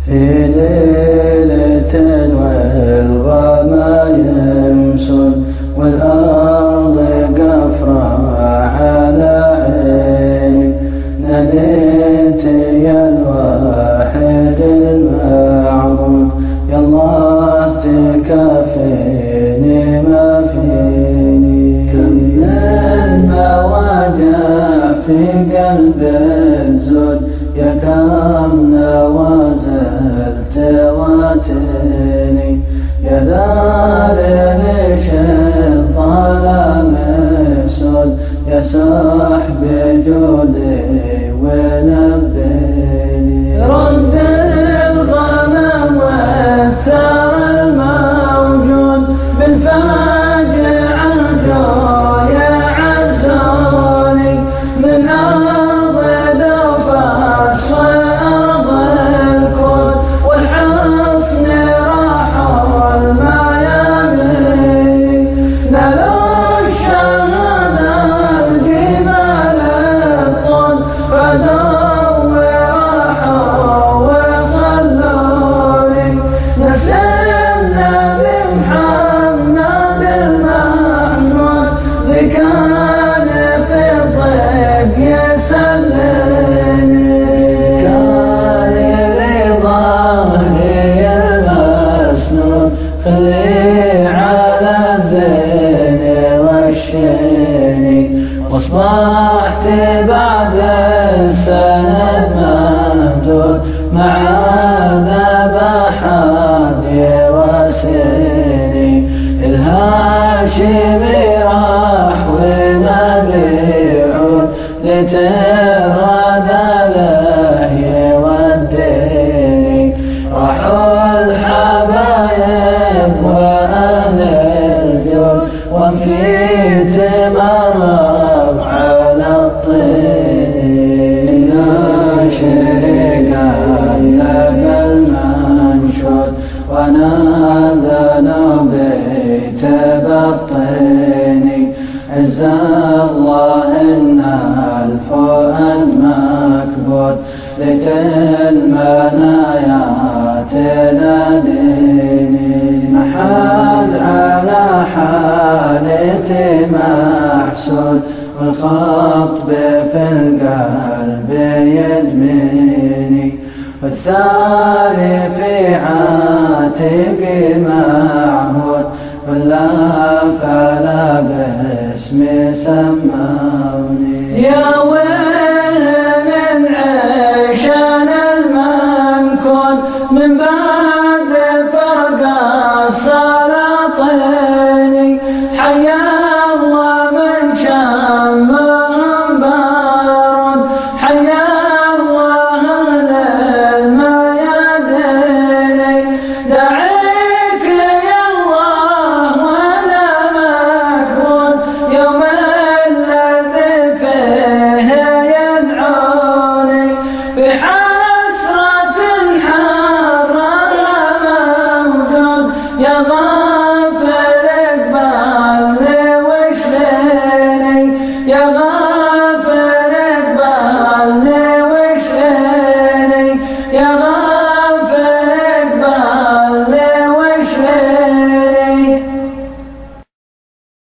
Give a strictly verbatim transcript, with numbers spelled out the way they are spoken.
في ليلة والغمايم سود والأرض قفرة على عيني، ناديت يا الواحد المعبود يا الله تكافيني ما فيني. كم من مواجع في قلب الزود يا كم نوازل تواتني، يا دار ليش الظلام سود يا صاحب جودي ونبيني. رد الغمام والثار الموجود بالفاجعة جو يعزوني، من أرض دوفاس وأرض الكون والحصن راحوا الميامين، نالوا الشهادة الجبال الطول فازوا وراحوا وخلوني، نسلمنا بمحمد المحمود ذي كان في الضيق يسلني. كان لي ظهري المسنود خلي على الزين والشيني، واصبحت بعد السند ممدود مع ذبح يواسيني. الهاشمي راح وما بيعود لتراد له يوديني، راحوا الحبايب وأهل الجود وانفيت مرض على الطين. شرقت لك المنشود وانا ذنوبي تبطيني، عز الله ان الفؤاد مكبوت ليت المنايا تناديني. محال على حالتي محسود والخطب في القلب يدميني، والثاني في عاتقي معهود ولا فلا باسمي سموني. يا ويل من عيشنا المنكون من بعد